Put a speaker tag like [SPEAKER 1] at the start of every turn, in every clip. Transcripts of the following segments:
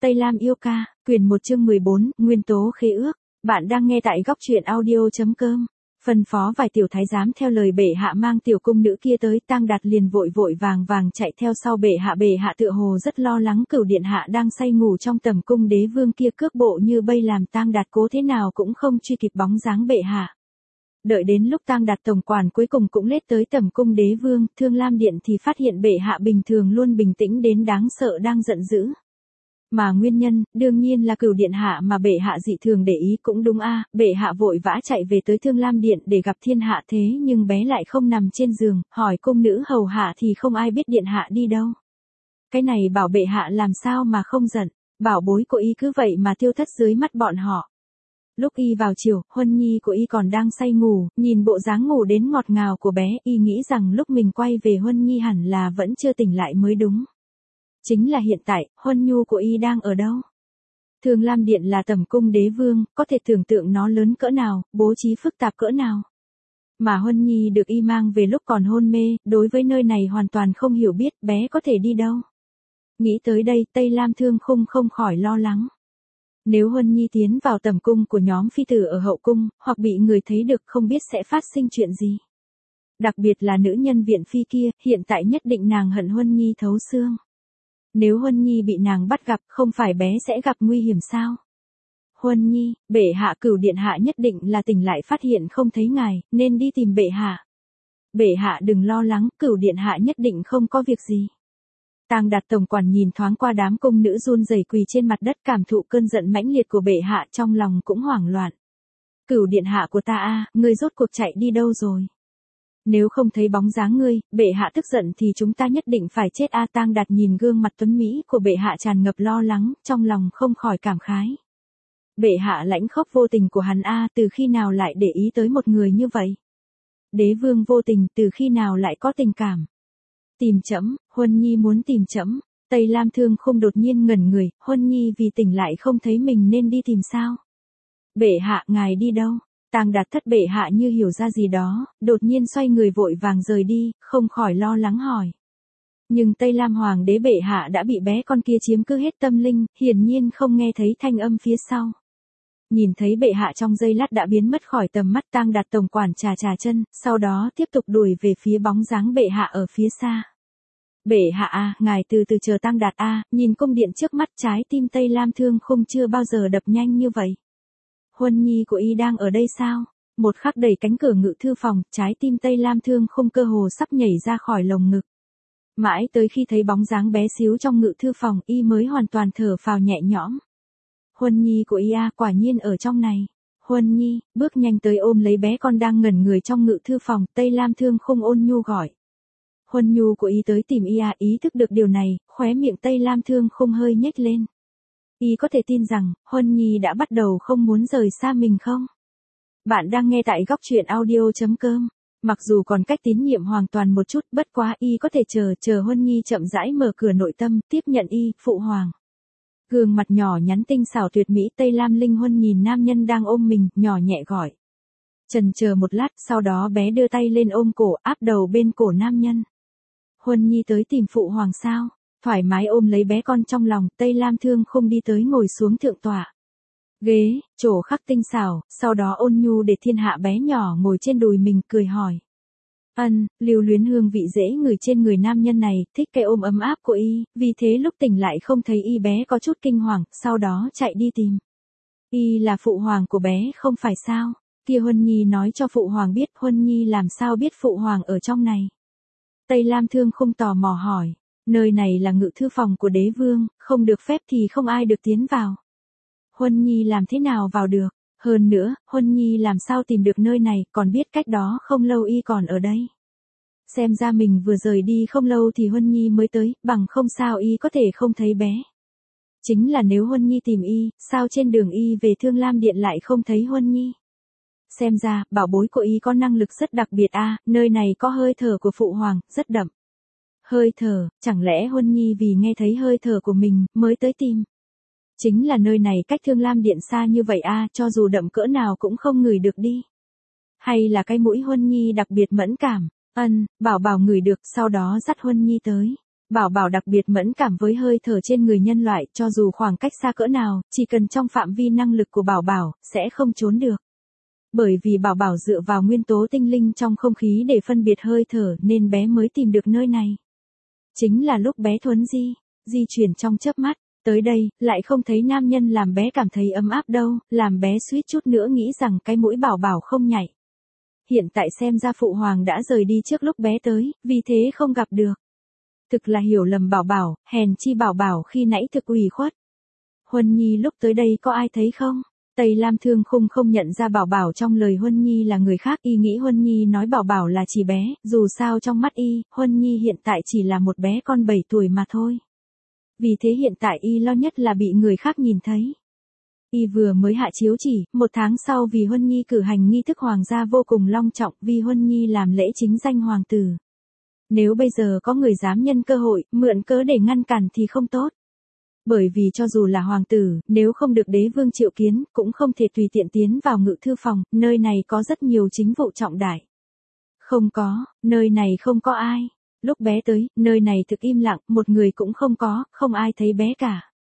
[SPEAKER 1] Tây Lam yêu ca, quyển 1 chương 14, nguyên tố khế ước. Bạn đang nghe tại góc truyện audio.com. Phân phó vài tiểu thái giám theo lời bệ hạ mang tiểu cung nữ kia tới, Tang Đạt liền vội vội vàng vàng chạy theo sau bệ hạ tựa hồ rất lo lắng Cửu điện hạ đang say ngủ trong tẩm cung đế vương kia cước bộ như bây làm Tang Đạt cố thế nào cũng không truy kịp bóng dáng bệ hạ. Đợi đến lúc Tang Đạt tổng quản cuối cùng cũng lết tới tẩm cung đế vương, Thương Lam điện thì phát hiện bệ hạ bình thường luôn bình tĩnh đến đáng sợ đang giận dữ. Mà nguyên nhân, đương nhiên là Cửu điện hạ mà bệ hạ dị thường để ý cũng đúng a. Bệ hạ vội vã chạy về tới Thương Lam điện để gặp thiên hạ thế nhưng bé lại không nằm trên giường, hỏi cung nữ hầu hạ thì không ai biết điện hạ đi đâu. Cái này bảo bệ hạ làm sao mà không giận, bảo bối của y cứ vậy mà tiêu thất dưới mắt bọn họ. Lúc y vào chiều, Huân Nhi của y còn đang say ngủ, nhìn bộ dáng ngủ đến ngọt ngào của bé, y nghĩ rằng lúc mình quay về Huân Nhi hẳn là vẫn chưa tỉnh lại mới đúng. Chính là hiện tại, Huân Nhu của y đang ở đâu? Thương Lam điện là tẩm cung đế vương, có thể tưởng tượng nó lớn cỡ nào, bố trí phức tạp cỡ nào. Mà Huân Nhi được y mang về lúc còn hôn mê, đối với nơi này hoàn toàn không hiểu biết bé có thể đi đâu. Nghĩ tới đây, Tây Lam Thương Khung không khỏi lo lắng. Nếu Huân Nhi tiến vào tẩm cung của nhóm phi tử ở hậu cung, hoặc bị người thấy được không biết sẽ phát sinh chuyện gì. Đặc biệt là nữ nhân viện phi kia, hiện tại nhất định nàng hận Huân Nhi thấu xương. Nếu Huân Nhi bị nàng bắt gặp, không phải bé sẽ gặp nguy hiểm sao? Huân Nhi, bệ hạ Cửu điện hạ nhất định là tỉnh lại phát hiện không thấy ngài, nên đi tìm bệ hạ. Bệ hạ đừng lo lắng, Cửu điện hạ nhất định không có việc gì. Tang Đạt tổng quản nhìn thoáng qua đám cung nữ run rẩy quỳ trên mặt đất cảm thụ cơn giận mãnh liệt của bệ hạ trong lòng cũng hoảng loạn. Cửu điện hạ của ta a, ngươi rốt cuộc chạy đi đâu rồi? Nếu không thấy bóng dáng ngươi, bệ hạ tức giận thì chúng ta nhất định phải chết a. Tang Đạt nhìn gương mặt tuấn mỹ của bệ hạ tràn ngập lo lắng, trong lòng không khỏi cảm khái. Bệ hạ lãnh khốc vô tình của hắn a, từ khi nào lại để ý tới một người như vậy? Đế vương vô tình, từ khi nào lại có tình cảm? Tìm trẫm, Huân Nhi muốn tìm trẫm. Tây Lam Thương Khung đột nhiên ngẩn người, Huân Nhi vì tỉnh lại không thấy mình nên đi tìm sao? Bệ hạ ngài đi đâu? Tang Đạt thất bệ hạ như hiểu ra gì đó, đột nhiên xoay người vội vàng rời đi, không khỏi lo lắng hỏi. Nhưng Tây Lam Hoàng đế bệ hạ đã bị bé con kia chiếm cứ hết tâm linh, hiển nhiên không nghe thấy thanh âm phía sau. Nhìn thấy bệ hạ trong giây lát đã biến mất khỏi tầm mắt, Tang Đạt tổng quản trà chân, sau đó tiếp tục đuổi về phía bóng dáng bệ hạ ở phía xa. Bệ hạ a, ngài từ từ chờ. Tang Đạt a, nhìn cung điện trước mắt, trái tim Tây Lam Thương Khung chưa bao giờ đập nhanh như vậy. Huân Nhi của y đang ở đây sao? Một khắc đẩy cánh cửa ngự thư phòng, trái tim Tây Lam Thương Khung cơ hồ sắp nhảy ra khỏi lồng ngực. Mãi tới khi thấy bóng dáng bé xíu trong ngự thư phòng, y mới hoàn toàn thở phào nhẹ nhõm. Huân Nhi của y a, quả nhiên ở trong này. Huân Nhi, bước nhanh tới ôm lấy bé con đang ngẩn người trong ngự thư phòng, Tây Lam Thương Khung ôn nhu gọi. Huân Nhu của y tới tìm y a, ý thức được điều này, khóe miệng Tây Lam Thương Khung hơi nhếch lên. Y có thể tin rằng, Huân Nhi đã bắt đầu không muốn rời xa mình không? Bạn đang nghe tại góc truyện audio.com. Mặc dù còn cách tín nhiệm hoàn toàn một chút, bất quá y có thể chờ Huân Nhi chậm rãi mở cửa nội tâm, tiếp nhận y, phụ hoàng. Gương mặt nhỏ nhắn tinh xảo tuyệt mỹ Tây Lam Linh Huân nhìn nam nhân đang ôm mình, nhỏ nhẹ gọi. Chần chờ một lát, sau đó bé đưa tay lên ôm cổ, áp đầu bên cổ nam nhân. Huân Nhi tới tìm phụ hoàng sao? Thoải mái ôm lấy bé con trong lòng, Tây Lam Thương Khung đi tới ngồi xuống thượng tọa. Ghế, chỗ khắc tinh xảo, sau đó ôn nhu để thiên hạ bé nhỏ ngồi trên đùi mình, cười hỏi. Lưu luyến hương vị dễ ngửi trên người nam nhân này, thích cái ôm ấm áp của y, vì thế lúc tỉnh lại không thấy y bé có chút kinh hoàng, sau đó chạy đi tìm. Y là phụ hoàng của bé không phải sao? Kia Huân Nhi nói cho phụ hoàng biết, Huân Nhi làm sao biết phụ hoàng ở trong này? Tây Lam Thương Khung tò mò hỏi. Nơi này là ngự thư phòng của đế vương, không được phép thì không ai được tiến vào. Huân Nhi làm thế nào vào được? Hơn nữa, Huân Nhi làm sao tìm được nơi này, còn biết cách đó không lâu y còn ở đây. Xem ra mình vừa rời đi không lâu thì Huân Nhi mới tới, bằng không sao y có thể không thấy bé. Chính là nếu Huân Nhi tìm y, sao trên đường y về Thương Lam điện lại không thấy Huân Nhi? Xem ra, bảo bối của y có năng lực rất đặc biệt a, nơi này có hơi thở của phụ hoàng, rất đậm. Hơi thở, chẳng lẽ Huân Nhi vì nghe thấy hơi thở của mình, mới tới tìm? Chính là nơi này cách Thương Lam điện xa như vậy a, cho dù đậm cỡ nào cũng không ngửi được đi. Hay là cái mũi Huân Nhi đặc biệt mẫn cảm? Bảo ngửi được, sau đó dắt Huân Nhi tới. Bảo bảo đặc biệt mẫn cảm với hơi thở trên người nhân loại, cho dù khoảng cách xa cỡ nào, chỉ cần trong phạm vi năng lực của bảo bảo, sẽ không trốn được. Bởi vì bảo bảo dựa vào nguyên tố tinh linh trong không khí để phân biệt hơi thở nên bé mới tìm được nơi này. Chính là lúc bé Thuấn di chuyển trong chớp mắt, tới đây, lại không thấy nam nhân làm bé cảm thấy ấm áp đâu, làm bé suýt chút nữa nghĩ rằng cái mũi bảo bảo không nhảy. Hiện tại xem ra phụ hoàng đã rời đi trước lúc bé tới, vì thế không gặp được. Thực là hiểu lầm bảo bảo, hèn chi bảo bảo khi nãy thực ủy khuất. Huân Nhi lúc tới đây có ai thấy không? Tây Lam Thương Khung không nhận ra bảo bảo trong lời Huân Nhi là người khác, y nghĩ Huân Nhi nói bảo bảo là chỉ bé, dù sao trong mắt y, Huân Nhi hiện tại chỉ là một bé con 7 tuổi mà thôi. Vì thế hiện tại y lo nhất là bị người khác nhìn thấy. Y vừa mới hạ chiếu chỉ, 1 tháng sau vì Huân Nhi cử hành nghi thức hoàng gia vô cùng long trọng, vì Huân Nhi làm lễ chính danh hoàng tử. Nếu bây giờ có người dám nhân cơ hội, mượn cớ để ngăn cản thì không tốt. Bởi vì cho dù là hoàng tử, nếu không được đế vương triệu kiến, cũng không thể tùy tiện tiến vào ngự thư phòng, nơi này có rất nhiều chính vụ trọng đại. Không có, nơi này không có ai. Lúc bé tới, nơi này thực im lặng, một người cũng không có, không ai thấy bé cả.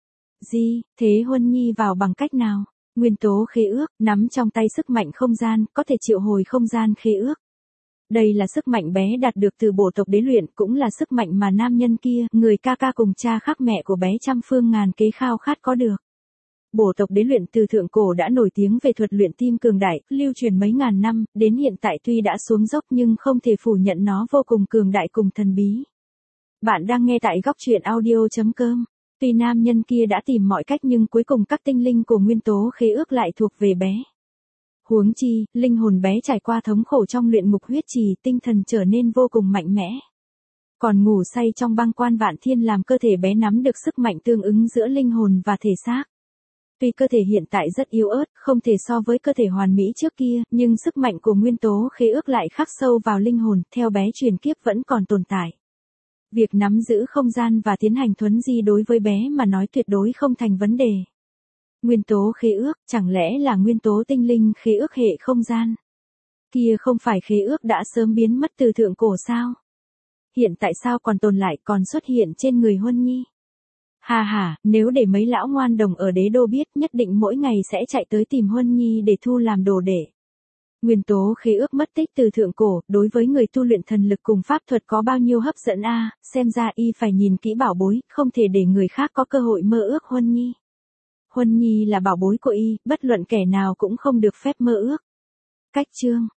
[SPEAKER 1] Thế Huân Nhi vào bằng cách nào? Nguyên tố khế ước, nắm trong tay sức mạnh không gian, có thể triệu hồi không gian khế ước. Đây là sức mạnh bé đạt được từ bổ tộc đế luyện, cũng là sức mạnh mà nam nhân kia, người ca ca cùng cha khác mẹ của bé trăm phương ngàn kế khao khát có được. Bổ tộc đế luyện từ thượng cổ đã nổi tiếng về thuật luyện tim cường đại, lưu truyền mấy ngàn năm, đến hiện tại tuy đã xuống dốc nhưng không thể phủ nhận nó vô cùng cường đại cùng thần bí. Bạn đang nghe tại góc truyện audio.com. Tuy nam nhân kia đã tìm mọi cách nhưng cuối cùng các tinh linh của nguyên tố khế ước lại thuộc về bé. Huống chi, linh hồn bé trải qua thống khổ trong luyện ngục huyết trì, tinh thần trở nên vô cùng mạnh mẽ. Còn ngủ say trong băng quan vạn thiên làm cơ thể bé nắm được sức mạnh tương ứng giữa linh hồn và thể xác. Tuy cơ thể hiện tại rất yếu ớt, không thể so với cơ thể hoàn mỹ trước kia, nhưng sức mạnh của nguyên tố khế ước lại khắc sâu vào linh hồn, theo bé truyền kiếp vẫn còn tồn tại. Việc nắm giữ không gian và tiến hành thuấn di đối với bé mà nói tuyệt đối không thành vấn đề. Nguyên tố khế ước, chẳng lẽ là nguyên tố tinh linh khế ước hệ không gian? Kia không phải khế ước đã sớm biến mất từ thượng cổ sao? Hiện tại sao còn tồn lại, còn xuất hiện trên người Huân Nhi? Hà, nếu để mấy lão ngoan đồng ở đế đô biết, nhất định mỗi ngày sẽ chạy tới tìm Huân Nhi để thu làm đồ đệ. Nguyên tố khế ước mất tích từ thượng cổ, đối với người tu luyện thần lực cùng pháp thuật có bao nhiêu hấp dẫn a, xem ra y phải nhìn kỹ bảo bối, không thể để người khác có cơ hội mơ ước Huân Nhi. Huân Nhi là bảo bối của y, bất luận kẻ nào cũng không được phép mơ ước. Cách chương